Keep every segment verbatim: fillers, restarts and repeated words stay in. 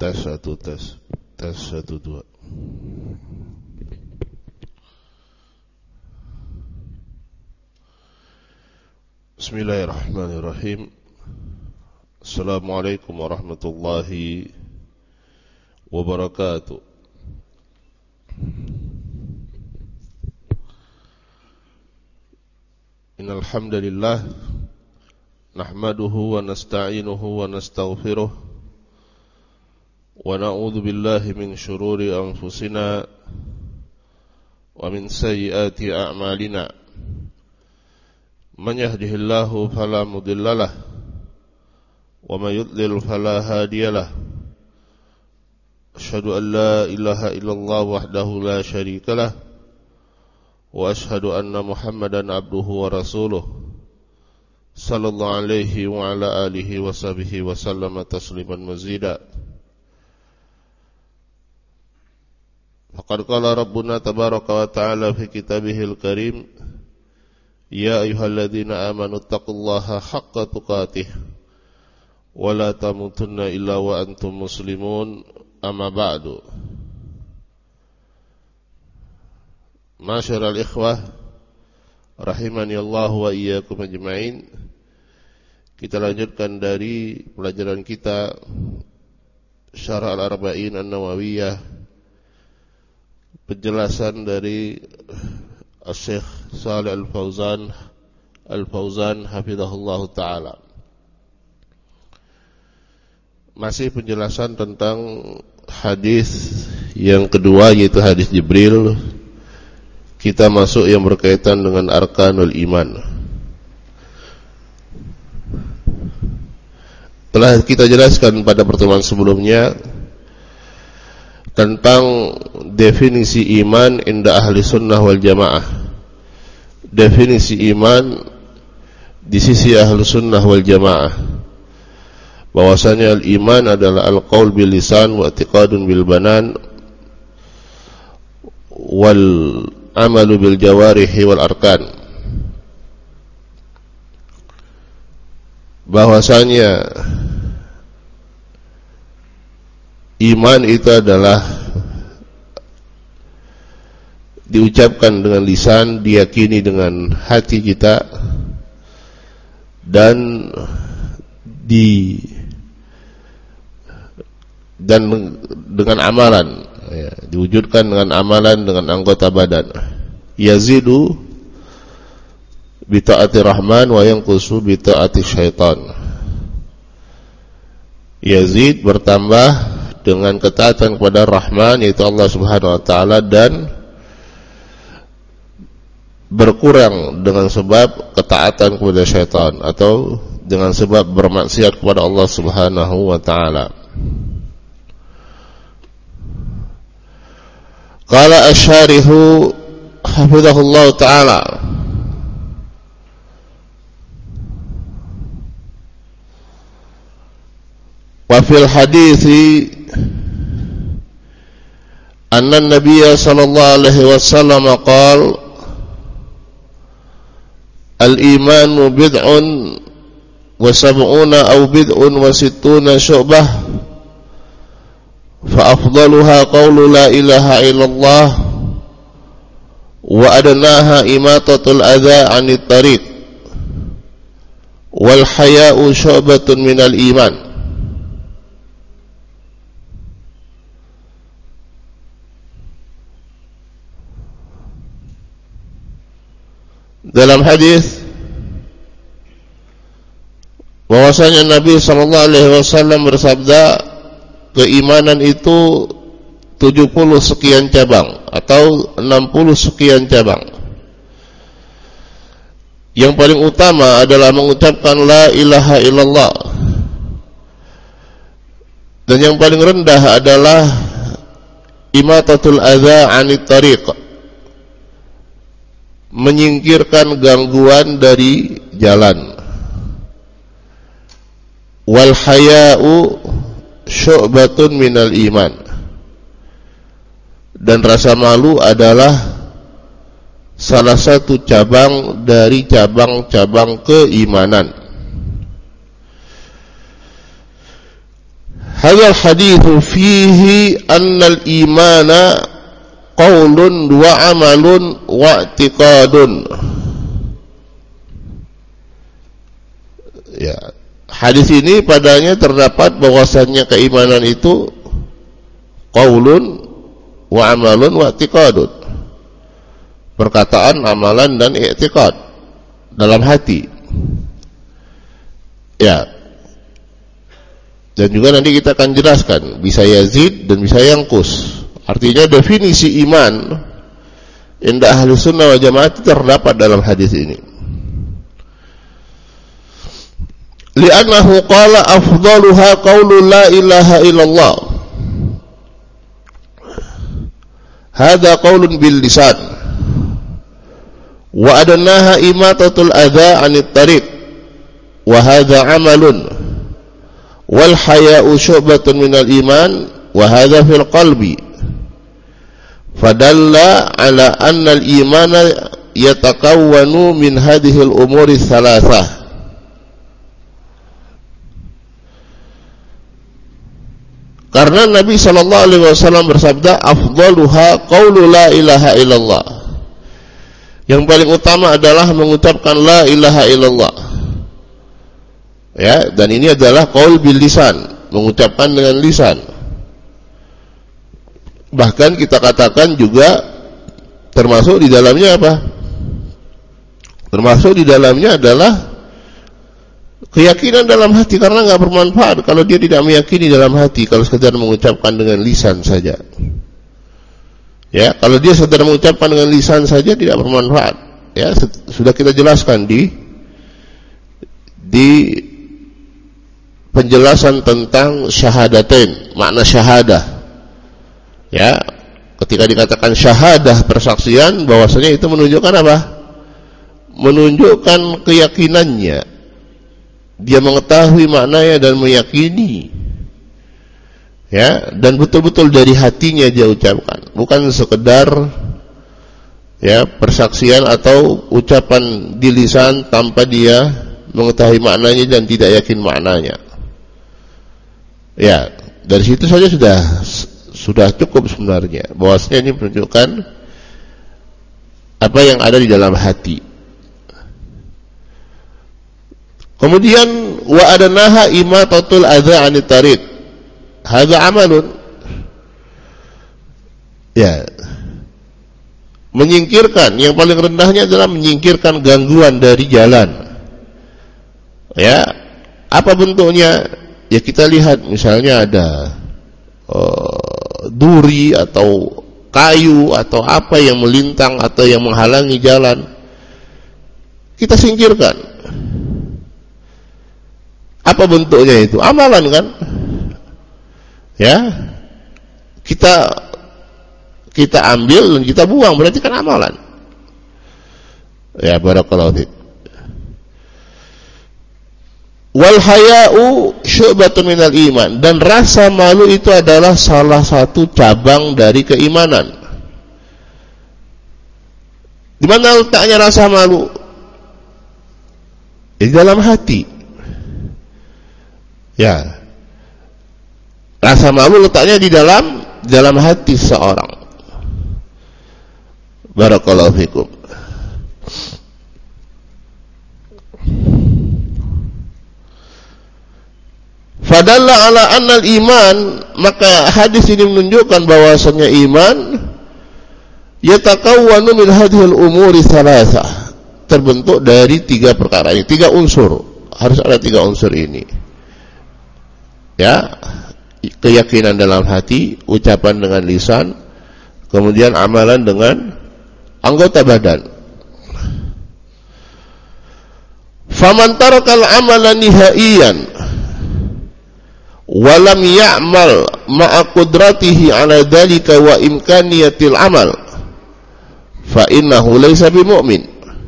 Tes satu tes tes satu dua. Bismillahirrahmanirrahim. Assalamualaikum warahmatullahi wabarakatuh. Innal hamdalillah nahmaduhu wa nasta'inuhu wa nastaghfiruh wa na'udzu billahi min shururi anfusina wa min sayyiati a'malina. Man yahdihillahu fala mudhillalah wa may yudlil fala hadiyalah. Asyhadu an la ilaha illallah wahdahu la syarikalah wa asyhadu anna Muhammadan abduhu wa rasuluh sallallahu alaihi wa ala alihi wa sahbihi wa sallama tasliman mazida. Faqad qala rabbuna tabaraka wa ta'ala fi kitabihil karim, ya ayyuhalladzina amanu taqullaha haqqa tuqatih wa la tamutunna illa wa antum muslimun, amma ba'du. Ma'asyiral ikhwah rahimani Allah wa iyyakum ajma'in. Kita lanjutkan dari pelajaran kita Syarah Al-Arba'in An-Nawawiyah, penjelasan dari Syekh Shalih Al-Fauzan Al-Fauzan hafizahullah ta'ala. Masih penjelasan tentang hadis yang kedua, yaitu hadis Jibril. Kita masuk yang berkaitan dengan arkanul iman. Telah kita jelaskan pada pertemuan sebelumnya tentang definisi iman inda ahli sunnah wal jamaah. Definisi iman di sisi ahli sunnah wal jamaah, bahwasanya al-iman adalah al-qaul bil lisan wa i'tiqadun bil banan wal amalu bil jawarihi wal arkan. Bahwasanya iman itu adalah diucapkan dengan lisan, diyakini dengan hati kita, dan di dan dengan amalan, ya, diwujudkan dengan amalan dengan anggota badan. Yazidu bi ta'ati rahman wa yanqusu bi ta'ati syaitan. Yazid bertambah dengan ketaatan kepada Rahman, yaitu Allah Subhanahu wa taala, dan berkurang dengan sebab ketaatan kepada syaitan atau dengan sebab bermaksiat kepada Allah Subhanahu wa taala. Qala asy-syarihu hafizahullah taala, wa fil hadithi anna an-nabiy sallallahu alaihi wasallam qala al-imanu bid'un wa sab'una aw bid'un wa sittuna syu'bah fa afdaluha qawlu la ilaha illallah wa adnaha imatatul adza 'anit tariq wal haya'u syu'batun minal iman. Dalam hadis bahwasanya Nabi sallallahu alaihi wasallam bersabda, keimanan itu tujuh puluh sekian cabang atau enam puluh sekian cabang. Yang paling utama adalah mengucapkan la ilaha illallah, dan yang paling rendah adalah imatatul adza 'anit tariq, menyingkirkan gangguan dari jalan. Wal haya'u syu'batun minal iman, dan rasa malu adalah salah satu cabang dari cabang-cabang keimanan. Hadzal haditsu fihi annal imana qaulun wa amalun wa i'tiqadun. Ya, hadis ini padanya terdapat bahwasannya keimanan itu qaulun wa amalun wa i'tiqadun. Perkataan, amalan dan i'tiqad dalam hati. Ya. Dan juga nanti kita akan jelaskan bisa yazid dan bisa yangkus. Artinya definisi iman inda ahli sunnah wal jamaah terdapat dalam hadis ini. Li'annahu qala afdaluha qaulu la ilaha illallah. Hadha qaulun bil lisan. Wa adnaha imatatul adza 'anit tariq. Wa hadha 'amalun. Wal haya'u syu'batun minal iman wa hadha fil qalbi. Fadalla 'ala anna al-imana yatakawwanu min hadhihi al-umuri thalathah. Karena Nabi sallallahu alaihi wasallam bersabda, afdaluha qaulu la ilaha illallah. Yang paling utama adalah mengucapkan la ilaha illallah. Ya, dan ini adalah qaul bil lisan, mengucapkan dengan lisan. Bahkan kita katakan juga termasuk di dalamnya apa? Termasuk di dalamnya adalah keyakinan dalam hati, karena enggak bermanfaat kalau dia tidak meyakini dalam hati, kalau sekedar mengucapkan dengan lisan saja. Ya, kalau dia sekedar mengucapkan dengan lisan saja tidak bermanfaat. Ya, sudah kita jelaskan di di penjelasan tentang syahadatain, makna syahadah. Ya, ketika dikatakan syahadah, persaksian, bahwasanya itu menunjukkan apa? Menunjukkan keyakinannya. Dia mengetahui maknanya dan meyakini. Ya, dan betul-betul dari hatinya dia ucapkan, bukan sekedar ya persaksian atau ucapan di lisan tanpa dia mengetahui maknanya dan tidak yakin maknanya. Ya, dari situ saja sudah sudah cukup sebenarnya, bahwasanya ini menunjukkan apa yang ada di dalam hati. Kemudian wa adnaha imatatul adza 'anit tariq. Hadza amalun. Ya. Menyingkirkan, yang paling rendahnya adalah menyingkirkan gangguan dari jalan. Ya. Apa bentuknya? Ya kita lihat misalnya ada uh, duri atau kayu atau apa yang melintang atau yang menghalangi jalan, kita singkirkan. Apa bentuknya itu? Amalan kan? Ya, kita kita ambil dan kita buang, berarti kan amalan. Ya, barakallahu fiik. Wal haya'u syu'batun minal iman, dan rasa malu itu adalah salah satu cabang dari keimanan. Di mana letaknya rasa malu? Di dalam hati. Ya. Rasa malu letaknya di dalam di dalam hati seorang. Barakallahu fikum. Fadalla ala annal iman, maka hadis ini menunjukkan bahwasanya iman yatakawwanu min hadhil umuri thalathah, terbentuk dari tiga perkara ini, tiga unsur. Harus ada tiga unsur ini. Ya, keyakinan dalam hati, ucapan dengan lisan, kemudian amalan dengan anggota badan. Faman tarakal amala nihaiyan wa lam ya'mal ma'a qudratihi 'ala dhalika wa imkaniyatil amal fa innahu laysa bimu'min.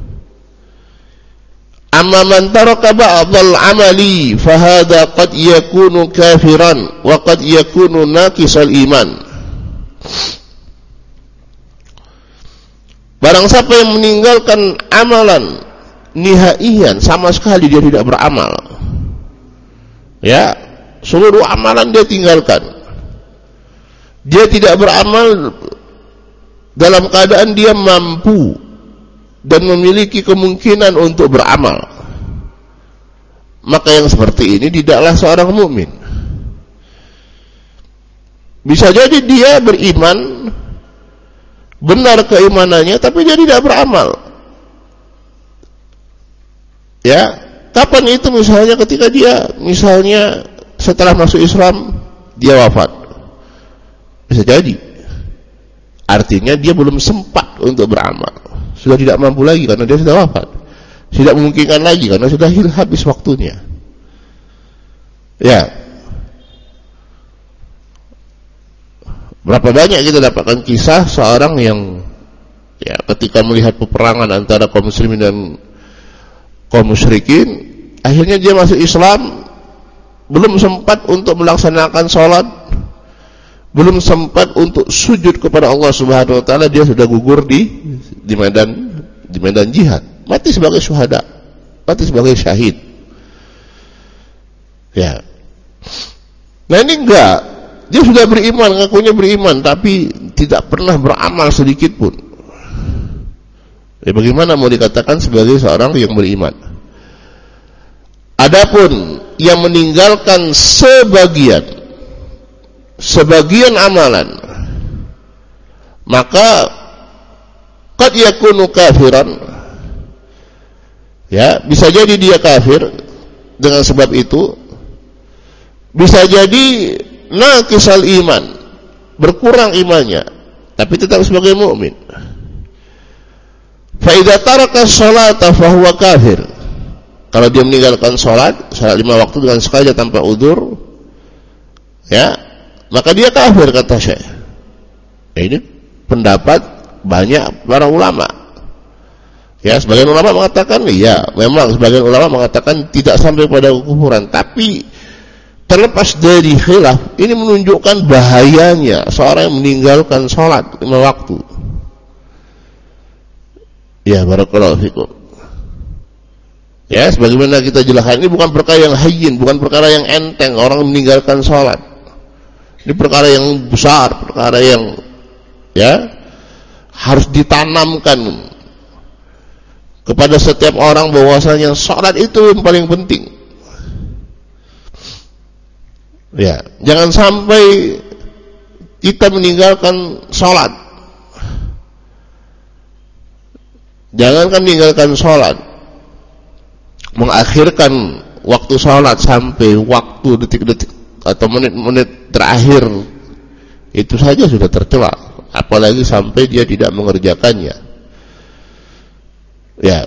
Amma man taraka ba'dal amali fa hadha qad yakunu kafiran wa qad yakunu naqisal iman. Barang siapa yang meninggalkan amalan nihaiyan, sama sekali dia tidak beramal, ya, seluruh amalan dia tinggalkan. Dia tidak beramal dalam keadaan dia mampu dan memiliki kemungkinan untuk beramal. Maka yang seperti ini tidaklah seorang mukmin. Bisa jadi dia beriman, benar keimanannya, tapi dia tidak beramal. Ya, kapan itu? Misalnya ketika dia, misalnya setelah masuk Islam, dia wafat. Bisa jadi. Artinya dia belum sempat untuk beramal. Sudah tidak mampu lagi karena dia sudah wafat. Tidak memungkinkan lagi karena sudah habis waktunya. Ya. Berapa banyak kita dapatkan kisah seorang yang ya ketika melihat peperangan antara kaum muslimin dan kaum musyrikin, akhirnya dia masuk Islam, belum sempat untuk melaksanakan sholat, belum sempat untuk sujud kepada Allah Subhanahu wa taala, dia sudah gugur di di medan di medan jihad, mati sebagai syuhada, mati sebagai syahid. Ya. Nah ini enggak, dia sudah beriman, ngakunya beriman, tapi tidak pernah beramal sedikit pun. Ya, bagaimana mau dikatakan sebagai seorang yang beriman? Adapun yang meninggalkan sebagian sebagian amalan, maka qad yakunu kafiran. Ya, bisa jadi dia kafir dengan sebab itu. Bisa jadi naqisal iman, berkurang imannya, tapi tetap sebagai mukmin. Fa idza taraka sholata fa huwa kafir. Kalau dia meninggalkan salat, salat lima waktu dengan sengaja tanpa udzur, ya, maka dia kafir, kata Syekh. Ya, ini pendapat banyak para ulama. Ya, sebagian ulama mengatakan iya, memang sebagian ulama mengatakan tidak sampai pada kekufuran, tapi terlepas dari khilaf, ini menunjukkan bahayanya seorang yang meninggalkan sholat lima waktu. Ya, barakallahu fikum. Ya, sebagaimana kita jelaskan, ini bukan perkara yang hayyin, bukan perkara yang enteng orang meninggalkan sholat. Ini perkara yang besar, perkara yang ya harus ditanamkan kepada setiap orang bahwasanya sholat itu yang paling penting. Ya, jangan sampai kita meninggalkan sholat. Jangankan meninggalkan sholat, mengakhirkan waktu sholat sampai waktu detik-detik atau menit-menit terakhir itu saja sudah tercela, apalagi sampai dia tidak mengerjakannya. Ya.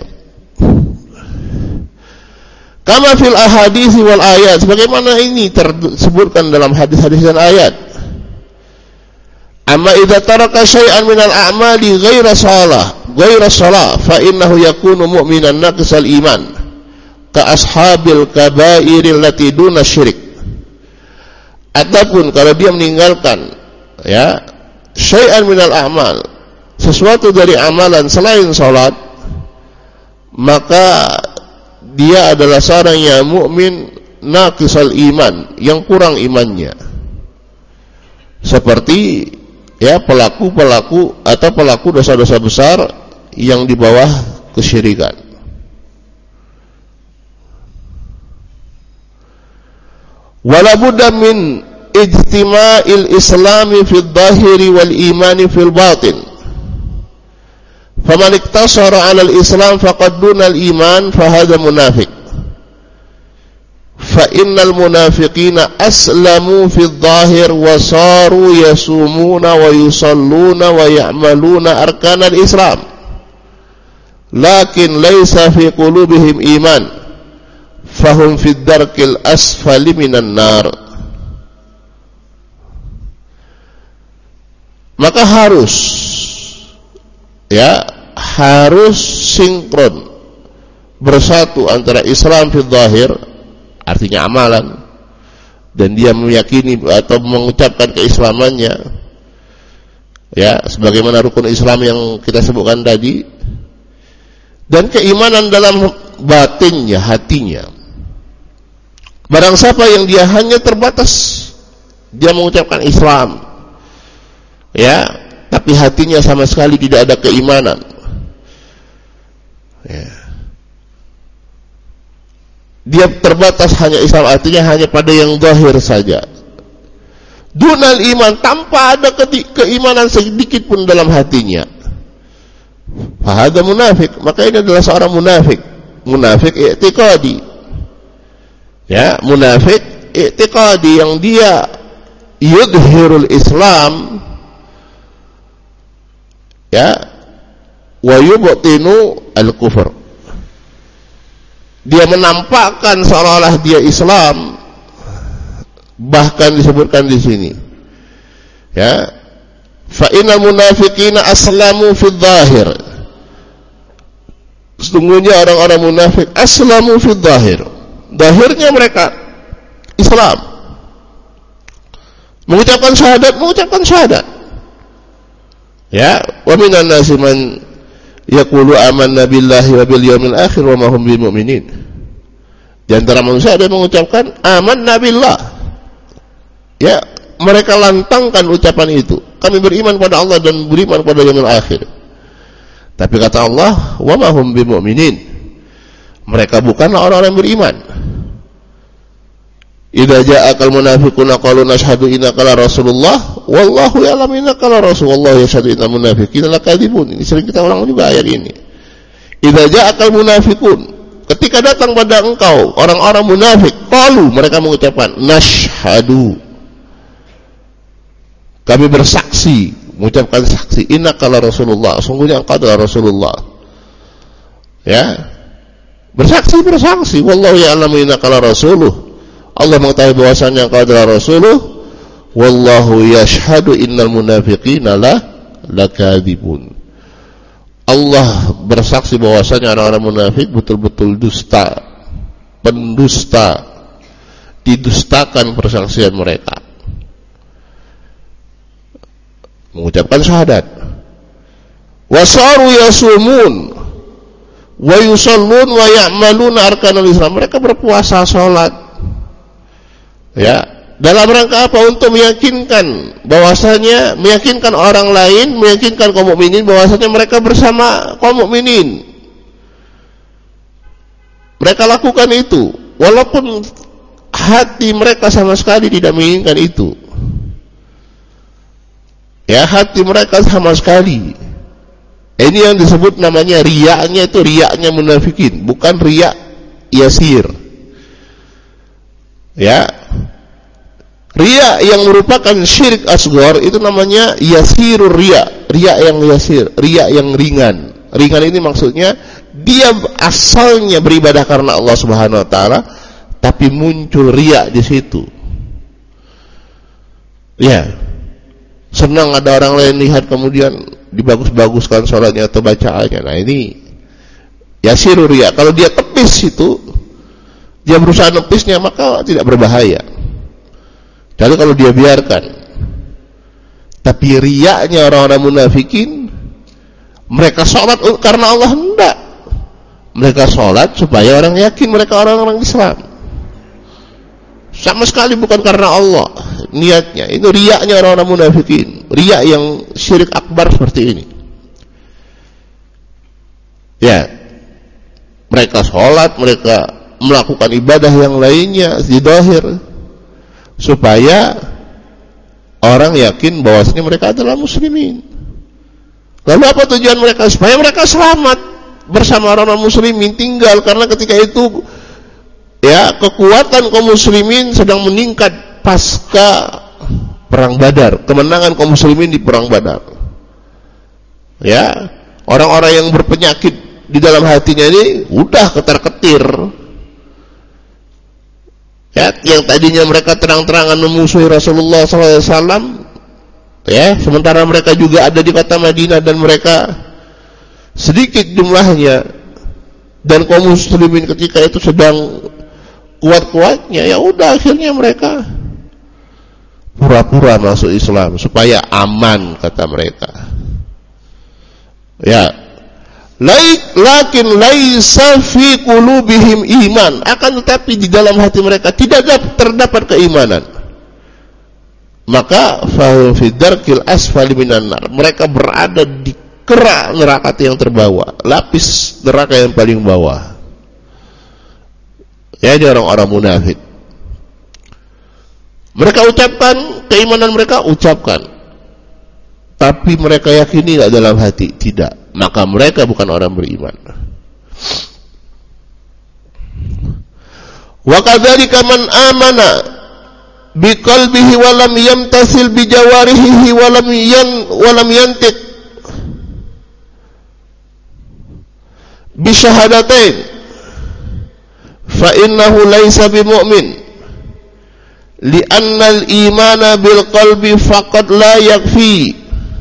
Kama fil ahadits wal ayat, sebagaimana ini tersebutkan dalam hadis-hadis dan ayat. Amma idza taraka syai'an minal a'mali ghaira shalah, ghaira shalah, fa innahu yakunu mu'minan naqisal iman, ka ashabil kaba'iril lati duna syirik. Adapun kalau dia meninggalkan ya syai'an minal a'mal, sesuatu dari amalan selain salat, maka dia adalah seorang yang mukmin naqisal iman, yang kurang imannya. Seperti ya pelaku-pelaku atau pelaku dosa-dosa besar yang di bawah kesyirikan. Wala budda min ijtima'il islami fil dhahiri wal imani fil batin. Faman iktasara 'ala al-islam faqad duna al-iman fa hadha munafiq. Fa innal munafiqina aslamu fi adh-dhahir wa saru yasumuna wa yusalluna wa ya'maluna arkan al-islam, lakin laysa fi qulubihim iman, fahum fi ad-darkil asfali minan nar. Maka harus ya harus sinkron, bersatu antara Islam fi dhahir, artinya amalan, dan dia meyakini atau mengucapkan keislamannya ya sebagaimana rukun Islam yang kita sebutkan tadi, dan keimanan dalam batinnya, hatinya. Barang siapa yang dia hanya terbatas dia mengucapkan Islam, ya, tapi hatinya sama sekali tidak ada keimanan, ya, dia terbatas hanya Islam, artinya hanya pada yang zahir saja, dunal iman, tanpa ada ke keimanan sedikit pun dalam hatinya, fahada munafik, maka ini adalah seorang munafik. Munafik i'tiqadi, ya, munafik i'tiqadi yang dia yudhirul Islam, ya, wa yubtinu al-kufr, dia menampakkan seolah-olah dia Islam, bahkan disebutkan di sini, ya, fa innal munafiqina aslamu fi dzahir, sesungguhnya orang-orang munafik aslamu fi dzahir, zahirnya mereka Islam, mengucapkan syahadat, mengucapkan syahadat, ya, wa minan nasi man yaqulu amanna billahi wa bil yawmil akhir wa ma hum bimumin. Di antara manusia ada yang mengucapkan amanna billah, ya, mereka lantangkan ucapan itu, kami beriman pada Allah dan beriman pada yaumil akhir. Tapi kata Allah, wa ma hum bimumin, mereka bukanlah orang-orang yang beriman. Idza ja'akal munafiquna qalu nashhadu innaka la rasulullah wallahu ya'lamu innaka la rasul wallahu yashhadu innal munafiqina lakadzibun. Ini sering kita ulang juga ayat ini. Idza ja'akal munafiqun, ketika datang pada engkau orang-orang munafik, qalu, mereka mengucapkan nashhadu, kami bersaksi, mengucapkan saksi, innaka la rasulullah, sungguhnya engkau adalah Rasulullah, ya, bersaksi bersaksi, wallahu ya'lamu innaka la rasuluh, Allah mengetahui bahwasanya engkau adalah Rasuluh, wallahu yashhadu innal munafiqina la lakadzibun. Allah bersaksi bahwasanya orang-orang munafik betul-betul dusta, pendusta, didustakan persaksian mereka. Mengucapkan syahadat. Wasaru yasumun wa yusallun wa ya'maluna arkanul Islam, mereka berpuasa, salat, ya, dalam rangka apa? Untuk meyakinkan bahwasanya, meyakinkan orang lain, meyakinkan kaum mukminin bahwasanya mereka bersama kaum mukminin. Mereka lakukan itu walaupun hati mereka sama sekali tidak menginginkan itu, ya, hati mereka sama sekali. Ini yang disebut namanya riyaknya, itu riyaknya munafikin, bukan riyak yasir, ya. Riya yang merupakan syirik asghar itu namanya yasirur riya, riya yang yasir, riya yang ringan. Ringan ini maksudnya dia asalnya beribadah karena Allah Subhanahu wa taala, tapi muncul riya di situ. Ya. Senang ada orang lain lihat kemudian dibagus-baguskan salatnya atau bacaannya. Nah, ini yasirur riya. Kalau dia tepis itu, dia berusaha nepisnya, maka tidak berbahaya. Jadi kalau dia biarkan. Tapi riyaknya orang-orang munafikin, mereka sholat karena Allah, hendak. Mereka sholat supaya orang yakin mereka orang-orang Islam. Sama sekali bukan karena Allah niatnya. Itu riyaknya orang-orang munafikin, riyak yang syirik akbar seperti ini. Ya, mereka sholat, mereka melakukan ibadah yang lainnya di zahir, supaya orang yakin bahwasanya mereka adalah muslimin. Lalu apa tujuan mereka? Supaya mereka selamat bersama orang-orang muslimin, tinggal, karena ketika itu, ya, kekuatan kaum muslimin sedang meningkat pasca perang Badar, kemenangan kaum muslimin di perang Badar. Ya, orang-orang yang berpenyakit di dalam hatinya ini udah ketar-ketir. Ya, yang tadinya mereka terang-terangan memusuhi Rasulullah shallallahu alaihi wasallam, ya, sementara mereka juga ada di kota Madinah dan mereka sedikit jumlahnya, dan kaum muslimin ketika itu sedang kuat-kuatnya, ya udah akhirnya mereka pura-pura masuk Islam supaya aman, kata mereka. Ya, lakin laisa fi qulubihim iman, akan tetapi di dalam hati mereka tidak terdapat keimanan. Maka fahum fi darkil asfali minan nar, mereka berada di kerak neraka yang terbawah, lapis neraka yang paling bawah. Ya, ini orang-orang munafik. Mereka ucapkan keimanan, mereka ucapkan, tapi mereka yakini tidak dalam hati, tidak. Maka mereka bukan orang beriman. Wa kadzalika man amana biqalbihi wa lam yamtasil bi jawarihi wa lam yan wa lam yantiq bi syahadatain fa innahu laysa bimu'min li'anna al-imana bil qalbi faqad la yakfi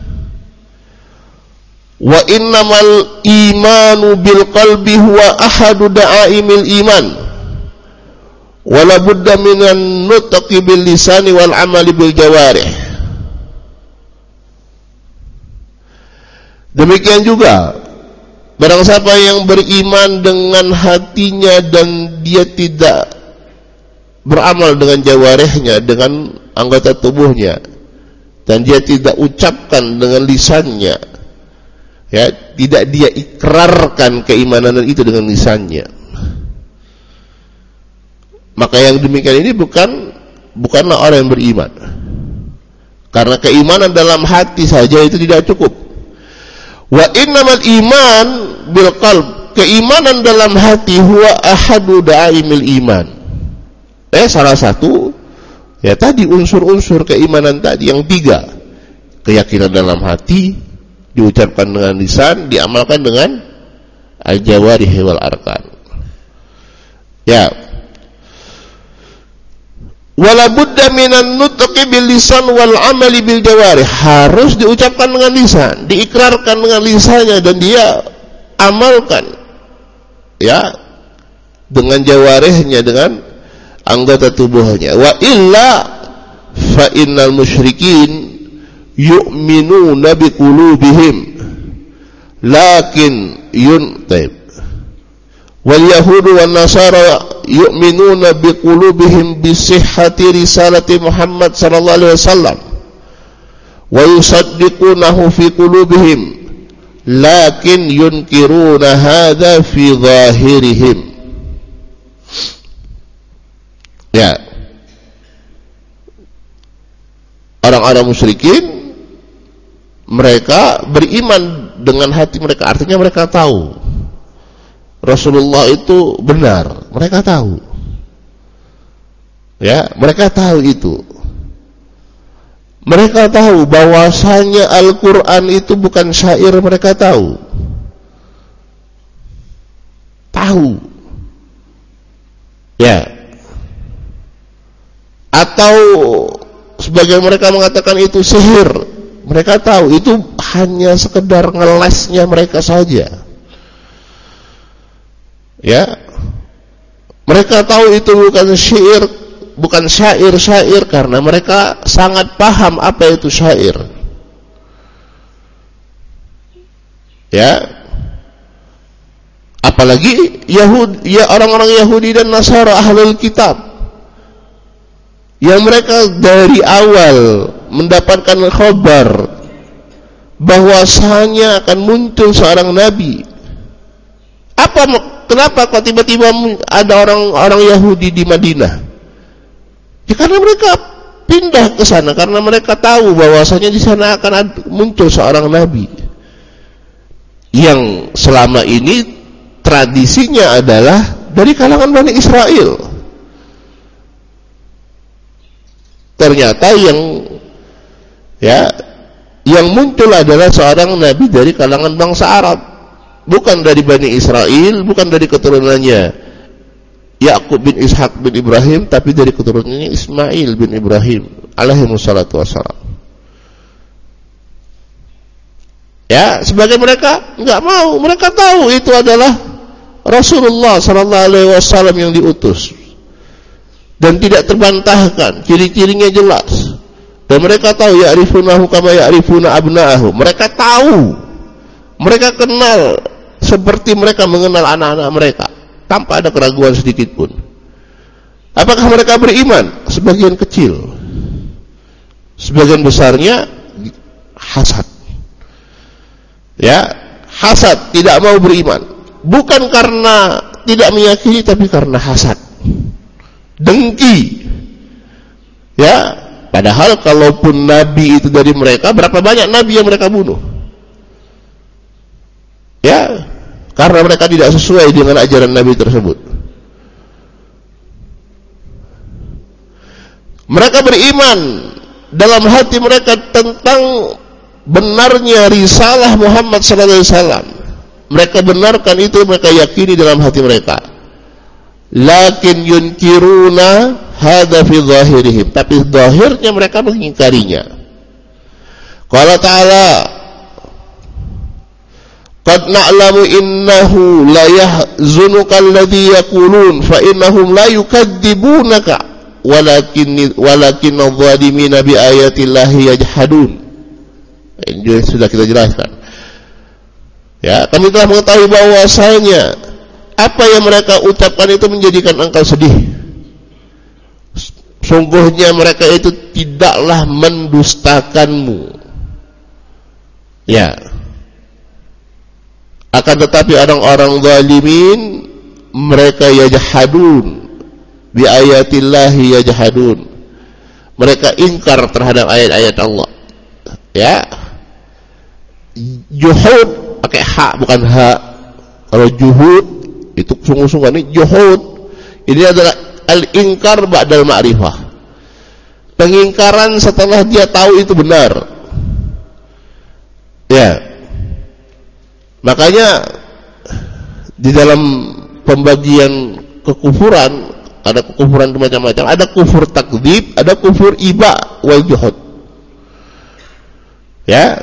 wa innamal imanu bil qalbi huwa ahadu da'aimil iman wala budda minan nutqi bil lisani wal amali bil jawarih. Demikian juga barang siapa yang beriman dengan hatinya dan dia tidak beramal dengan jawarihnya, dengan anggota tubuhnya, dan dia tidak ucapkan dengan lisannya, ya, tidak dia ikrarkan keimanan itu dengan lisannya, maka yang demikian ini bukan bukanlah orang yang beriman. Karena keimanan dalam hati saja itu tidak cukup. Wa innamal iman bil qalb, keimanan dalam hati huwa ahadu da'aimil iman. Eh salah satu ya tadi unsur-unsur keimanan tadi yang tiga. Keyakinan dalam hati, diucapkan dengan lisan, diamalkan dengan al-jawarih wal arkan. Ya. Wala budda minan nutqi bil lisan wal amali bil jawarih, harus diucapkan dengan lisan, diikrarkan dengan lisannya dan dia amalkan ya dengan jawarihnya, dengan anggota tubuhnya. Wa illa fa innal musyrikin yu'minuna biqulubihim lakin yuntaib wal yahudu wan nasara yu'minuna biqulubihim bisihhati risalati Muhammad sallallahu alaihi wasallam wa yusaddiqunahu fi qulubihim lakin yunkiruna hadza fi zahirihim. Ya, orang-orang musyrikin mereka beriman dengan hati mereka, artinya mereka tahu Rasulullah itu benar, mereka tahu. Ya, mereka tahu itu. Mereka tahu bahwasanya Al-Quran itu bukan syair, mereka tahu. Tahu. Ya. Atau sebagian mereka mengatakan itu sihir, mereka tahu itu hanya sekedar ngelesnya mereka saja. Ya, mereka tahu itu bukan syair, bukan syair-syair karena mereka sangat paham apa itu syair. Ya, apalagi Yahudi, ya orang-orang Yahudi dan Nasara ahlul kitab, yang mereka dari awal mendapatkan khabar bahwasanya akan muncul seorang nabi. Apa kenapa kok tiba-tiba ada orang-orang Yahudi di Madinah? Ya karena mereka pindah ke sana karena mereka tahu bahwasanya di sana akan muncul seorang nabi yang selama ini tradisinya adalah dari kalangan Bani Israel. Ternyata yang ya yang muncul adalah seorang nabi dari kalangan bangsa Arab, bukan dari Bani Israel, bukan dari keturunannya Yakub bin Ishak bin Ibrahim, tapi dari keturunannya Ismail bin Ibrahim alaihi wassalatu wassalam. Ya, sebagai mereka enggak mau, mereka tahu itu adalah Rasulullah sallallahu alaihi wasallam yang diutus. Dan tidak terbantahkan, ciri-cirinya jelas. Dan mereka tahu ya'rifunahu kama ya'rifuna abna'ahu. Mereka tahu, mereka kenal seperti mereka mengenal anak-anak mereka, tanpa ada keraguan sedikit pun. Apakah mereka beriman? Sebagian kecil. Sebagian besarnya hasad. Ya, hasad, tidak mau beriman. Bukan karena tidak meyakini, tapi karena hasad, dengki. Ya, padahal kalaupun nabi itu dari mereka, berapa banyak nabi yang mereka bunuh? Ya, karena mereka tidak sesuai dengan ajaran nabi tersebut. Mereka beriman dalam hati mereka tentang benarnya risalah Muhammad sallallahu alaihi wasallam. Mereka benarkan itu, mereka yakini dalam hati mereka. Lakin yunkiruna hadza fi zahirihim, tapi zahirnya mereka mengingkarinya. Qala ta'ala, qad na'lamu innahu la yahzunuka alladhi yaqulun fa innahum la yukadzibunaka walakin walakin adh-dhalimina bi ayatillahi yajhadun. Ini sudah kita jelaskan. Ya, kami telah mengetahui bahwasanya apa yang mereka ucapkan itu menjadikan engkau sedih. Sungguhnya mereka itu tidaklah mendustakanmu. Ya. Akan tetapi orang-orang zalimin, mereka yajhadun bi ayatillahi yajhadun. Mereka ingkar terhadap ayat-ayat Allah. Ya. Juhud pakai hak bukan hak. Kalau juhud itu sungguh-sungguh, ini juhud. Ini adalah al-ingkar ba'dal ma'rifah. Pengingkaran setelah dia tahu itu benar. Ya. Makanya di dalam pembagian kekufuran ada kekufuran macam-macam. Ada kufur takdzib, ada kufur iba wal juhud. Ya.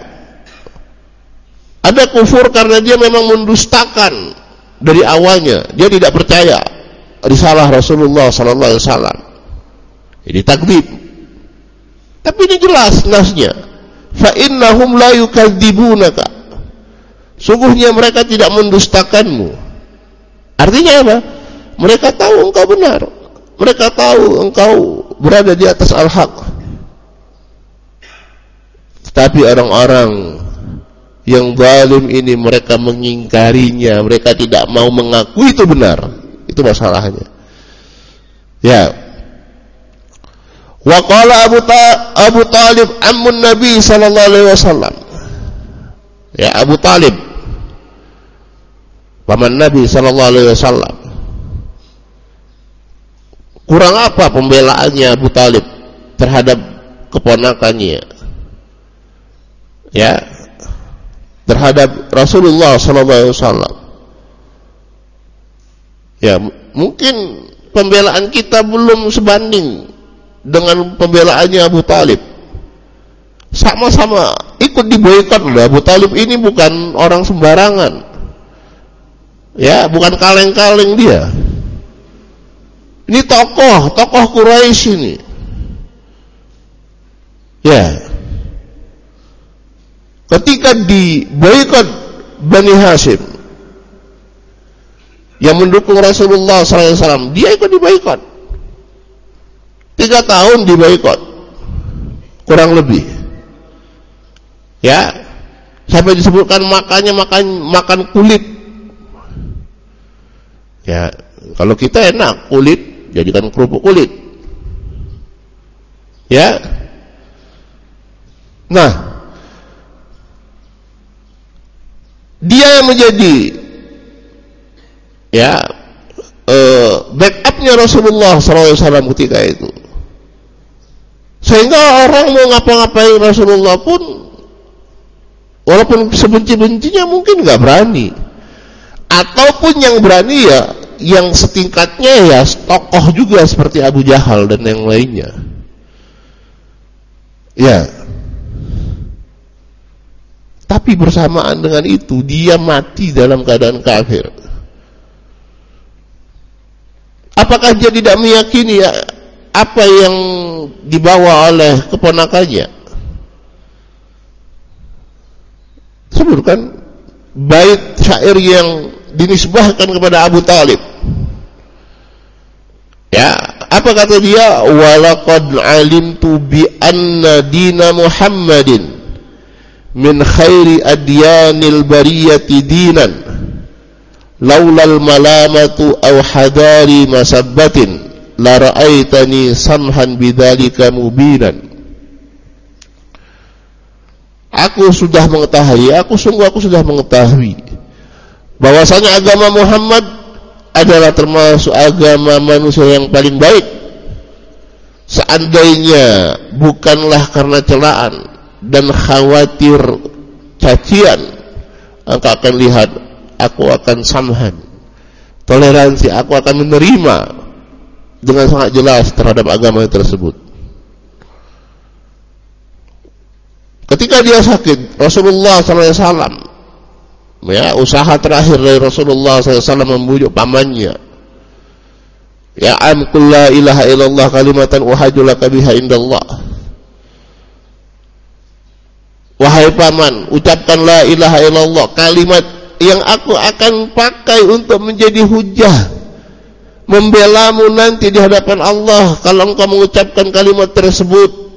Ada kufur karena dia memang mendustakan dari awalnya, dia tidak percaya risalah Rasulullah sallallahu alaihi wasallam. Ini takdzib. Tapi ini jelas nasnya. Fa innahum la yukadzibunaka. Sungguhnya mereka tidak mendustakanmu. Artinya apa? Mereka tahu engkau benar. Mereka tahu engkau berada di atas al-haq. Tetapi orang-orang yang zalim ini mereka mengingkarinya, mereka tidak mau mengakui itu benar. Itu masalahnya. Ya. Wa qala Abu, Ta- Abu Talib ammun Nabi sallallahu alaihi wasallam. Ya, Abu Talib paman Nabi sallallahu alaihi wasallam. Kurang apa pembelaannya Abu Talib terhadap keponakannya? Ya, terhadap Rasulullah sallallahu alaihi wasallam. Ya, mungkin pembelaan kita belum sebanding dengan pembelaannya Abu Talib. Sama-sama ikut diboikot loh. Abu Talib ini bukan orang sembarangan. Ya, bukan kaleng-kaleng dia. Ini tokoh, tokoh Quraisy ini. Ya. Ketika diboikot Bani Hashim yang mendukung Rasulullah sallallahu alaihi wasallam, dia ikut diboikot. Tiga tahun diboikot, kurang lebih. Ya, sampai disebutkan makannya makan makan kulit. Ya, kalau kita enak kulit, jadikan kerupuk kulit. Ya. Nah, dia yang menjadi ya uh, backupnya Rasulullah sallallahu alaihi wasallam ketika itu, sehingga orang mau ngapa-ngapain Rasulullah pun, walaupun sebenci-bencinya mungkin nggak berani, ataupun yang berani ya yang setingkatnya ya tokoh juga seperti Abu Jahal dan yang lainnya. Ya. Tapi bersamaan dengan itu dia mati dalam keadaan kafir. Apakah dia tidak meyakini ya, apa yang dibawa oleh keponakannya? Sebutkan bait syair yang dinisbahkan kepada Abu Talib. Ya, apa kata dia? Walaqad alimtu bi anna dina Muhammadin min khairi adyanil bariyati dinan laulal malamatu aw hadari masabbatin la ra'aitani samhan bidzalika mubinan. Aku sudah mengetahui, aku sungguh aku sudah mengetahui bahwasanya agama Muhammad adalah termasuk agama manusia yang paling baik. Seandainya bukanlah karena celaan dan khawatir cacian, engkau akan lihat aku akan samhan, toleransi, aku akan menerima dengan sangat jelas terhadap agama tersebut. Ketika dia sakit, Rasulullah sallallahu alaihi wasallam, ya, usaha terakhir dari Rasulullah sallallahu alaihi wasallam membujuk pamannya. Ya am qul la ilaha illallah kalimatan uhajju laka biha indallah. Wahai paman, ucapkan la ilaha illallah, kalimat yang aku akan pakai untuk menjadi hujah membelamu nanti di hadapan Allah kalau engkau mengucapkan kalimat tersebut.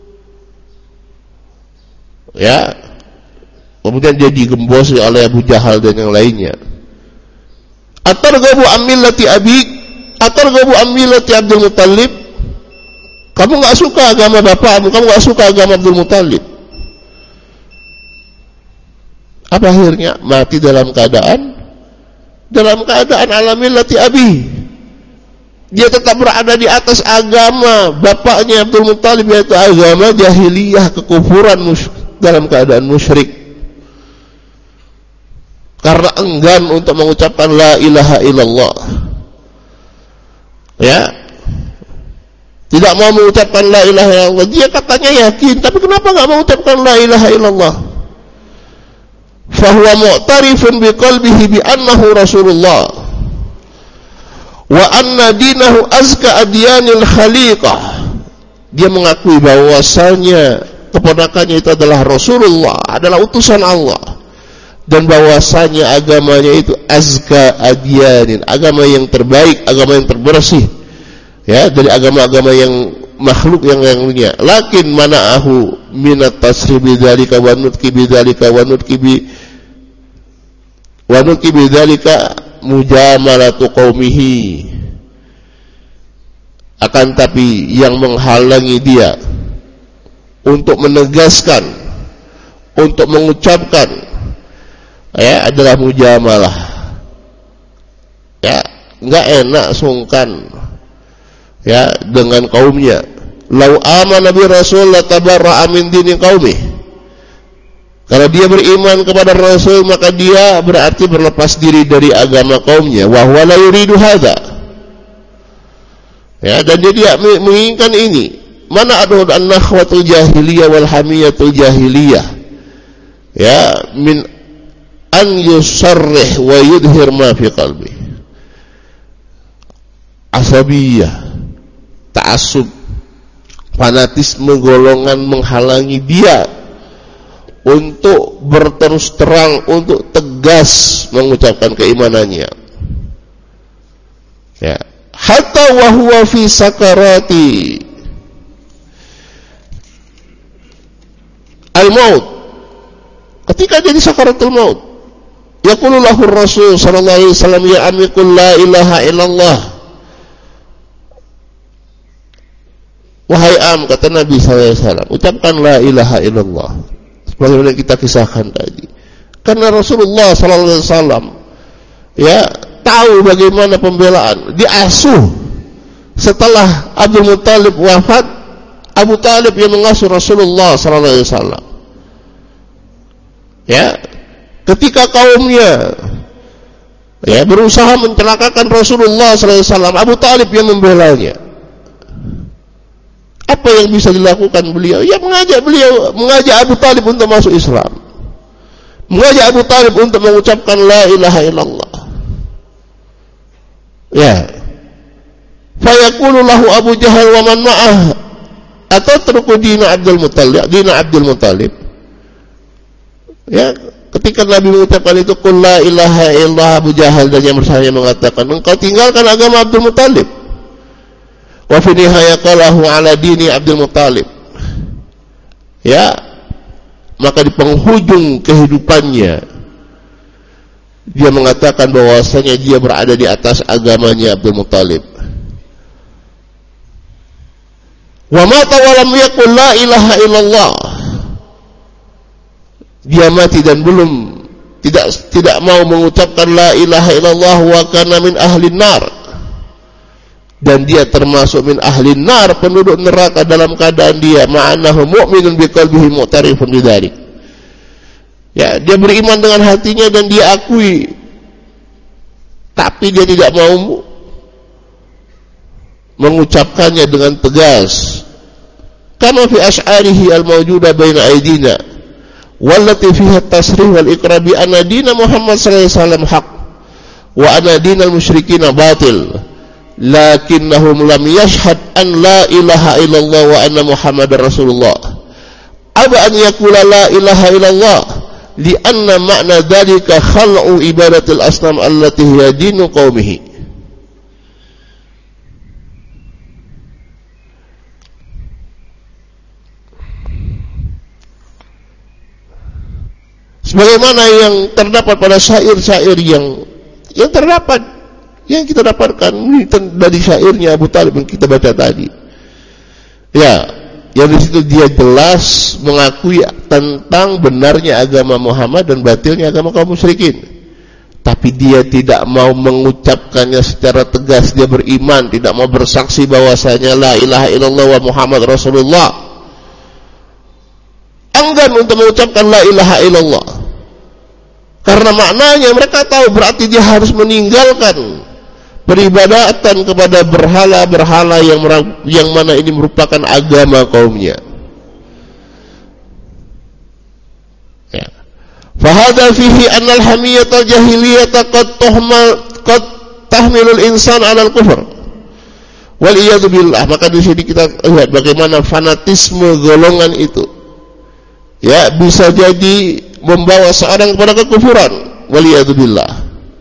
Ya, kemudian dia digembosi oleh Abu Jahal dan yang lainnya. Atarghabu amillati abik, atarghabu amillati Abdul Muttalib. Kamu enggak suka agama bapakmu, kamu enggak suka agama Abdul Muttalib. Apa akhirnya? Mati dalam keadaan dalam keadaan ala millati abi. Dia tetap berada di atas agama bapaknya Abdul Muttalib, yaitu agama jahiliyah, kekufuran, musyrik, dalam keadaan musyrik, karena enggan untuk mengucapkan la ilaha illallah. Ya, tidak mau mengucapkan la ilaha illallah. Dia katanya yakin, tapi kenapa enggak mengucapkan la ilaha illallah? Fahuwa mu'tarifun biqalbihi bi annahu Rasulullah wa anna dinahu azka adyanil khaliqah. Dia mengakui bahwasanya keponakannya itu adalah Rasulullah, adalah utusan Allah, dan bahwasanya agamanya itu azka adyanin, agama yang terbaik, agama yang terbersih, ya, dari agama-agama yang makhluk yang lainnya. Lakin mana'ahu minat tasrih bidzalika wa nutqi bidzalika wa nutqi bi wa nutqi bidzalika mujamalatu qaumihi. Akan tapi yang menghalangi dia untuk menegaskan, untuk mengucapkan, ya, adalah mujamalah. Ya, enggak enak, sungkan, ya, dengan kaumnya. Lau amana bi Rasul la tabarra'a min dini qaumi. Kalau dia beriman kepada Rasul, maka dia berarti berlepas diri dari agama kaumnya. Wa huwa la yuridu hadza. Ya, dan dia tidak menginginkan ini. Mana ada an-nakhwatul jahiliyah wal hamiyatul jahiliyah, ya, min an yusarrih wa yudhir ma fi qalbi. Asabiyah, ta'assub, fanatisme golongan menghalangi dia untuk berterus terang, untuk tegas mengucapkan keimanannya. Ya, hatta wa huwa fi sakarati al-maut, ketika dia di sakaratul maut, yaqulu lahu Rasul sallallahu alaihi wasallam, ya ammi qul la ilaha illallah. Wahai am, kata Nabi sallallahu alaihi wasallam, ucapkan la ilaha illallah, sebagaimana kita kisahkan tadi. Karena Rasulullah sallallahu alaihi wasallam, ya, tahu bagaimana pembelaan, diasuh setelah Abdul Muttalib wafat. Abu Talib yang mengasuh Rasulullah sallallahu alaihi wasallam. Ya, ketika kaumnya, ya, berusaha mencelakakan Rasulullah sallallahu alaihi wasallam, Abu Talib yang membelanya. Apa yang bisa dilakukan beliau? Ya, mengajak beliau, mengajak Abu Talib untuk masuk Islam, mengajak Abu Talib untuk mengucapkan la ilaha illallah. Ya, fayaqulu lahu Abu Jahal wa man ma'ah atatruku dina Abdul Muttalib, dina Abdul Muttalib. Ya, Ketika Nabi mengucapkan itu, qul la ilaha illallah, Abu Jahal dan yang bersamanya mengatakan, engkau tinggalkan agama Abdul Muttalib. Wa fi nihaya qalahu ala dini Abdul Muttalib. Ya, maka di penghujung kehidupannya dia mengatakan bahwasanya dia berada di atas agamanya Abdul Muttalib. Wa mata wa lam yaqul la ilaha illallah. Dia mati dan belum tidak tidak mau mengucapkan la ilaha illallah wa kana min ahli nar. Dan dia termasuk min ahli nar, penduduk neraka, dalam keadaan dia ma'anahu mu'minun biqalbihi mu'tarifun bidzalik. Ya, dia beriman dengan hatinya dan dia akui, tapi dia tidak mau mengucapkannya dengan tegas. Kama fi asy'arihi al-mawjuda baina aydina wallati fiha at-tasrih wal iqrar bi anna dina Muhammad sallallahu alaihi wasallam haq wa anna dinal musyrikin batil, lakinnahum lam yashhad an la ilaha illallah wa anna Muhammadar Rasulullah. Aba an yaqula la ilaha illallah li'anna ma'na dhalika khal'u ibadatil asnam allati hiya dinu qaumihi. Sebagaimana yang terdapat pada syair-syair yang yang terdapat yang kita dapatkan dari syairnya Abu Talib yang kita baca tadi. Ya, yang di situ dia jelas mengakui tentang benarnya agama Muhammad dan batilnya agama kaum musyrikin. Tapi dia tidak mau mengucapkannya secara tegas. Dia beriman, tidak mau bersaksi bahwasanya la ilaha illallah wa Muhammad Rasulullah. Enggan untuk mengucapkan la ilaha illallah. Karena maknanya mereka tahu berarti dia harus meninggalkan peribadatan kepada berhala-berhala yang yang mana ini merupakan agama kaumnya. Ya. Fahada fihi anna al-hamiyat al-jahiliyah qad tuhmal qad tahmilul insan 'ala al-kufr. Wal iyad billah. Maka di sini kita lihat bagaimana fanatisme golongan itu, ya, bisa jadi membawa seorang kepada kekufuran. Wal iyad billah.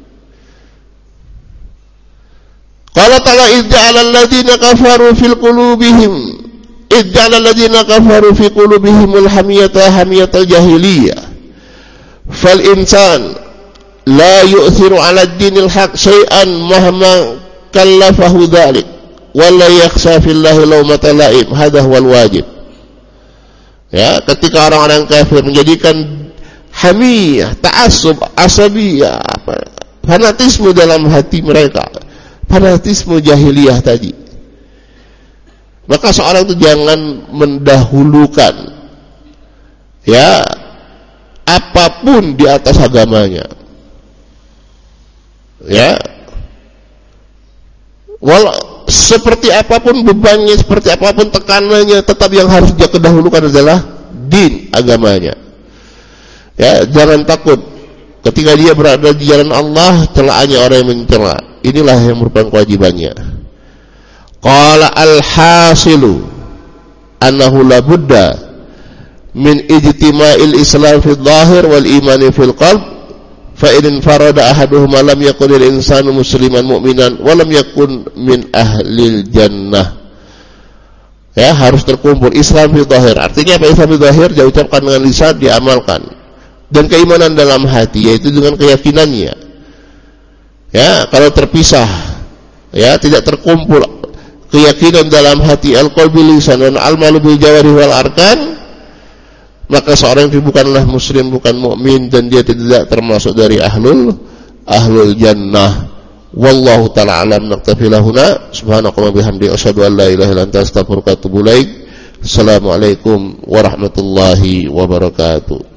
Qala ta'ala idja'ala alladziina kafaru fil qulubihim idja'ala alladziina kafaru fi qulubihimul hamiyata hamiyatal jahiliyah fal insan la yu'thiru 'ala ad-dinil haqq syai'an mahma kallafahu dzalik wa la yakhsha fillahi lawmata la'im. Hadha huwal wajib. Ya, ketika orang-orang kafir menjadikan hamiyah, ta'assub, asabiyah, fanatisme dalam hati mereka, fanatisme jahiliyah tadi, maka seorang itu jangan mendahulukan, ya, apapun di atas agamanya. Ya, walau seperti apapun bebannya, seperti apapun tekanannya, tetap yang harus dia kedahulukan adalah din, agamanya. Ya, jangan takut ketika dia berada di jalan Allah, celaannya orang yang mencela. Inilah yang merupakan kewajibannya. Qala al-hasilu annahu la budda min ijtima'il islam fi dhahir wal imani fil qalb fa in farada ahaduhuma lam yakun lil insanu musliman mu'minan wa lam yakun min ahlil jannah. Ya, harus terkumpul Islam fi dhahir. Artinya apa Islam fi dhahir? Dia ucapkan dengan lisan, diamalkan, dan keimanan dalam hati, yaitu dengan keyakinannya. Ya, kalau terpisah, ya, tidak terkumpul keyakinan dalam hati, al-qalbi lisan dan al-malu bil jawari wal arkan, maka seorang itu bukanlah muslim, bukan mukmin, dan dia tidak termasuk dari ahlul ahlul jannah. Wallahu ta'ala alam. Naktafi lahuna. Subhanakallahumma bihamdika asyhadu an la ilaha illa anta astaghfiruka wa atubu ilaik. Assalamualaikum warahmatullahi wabarakatuh.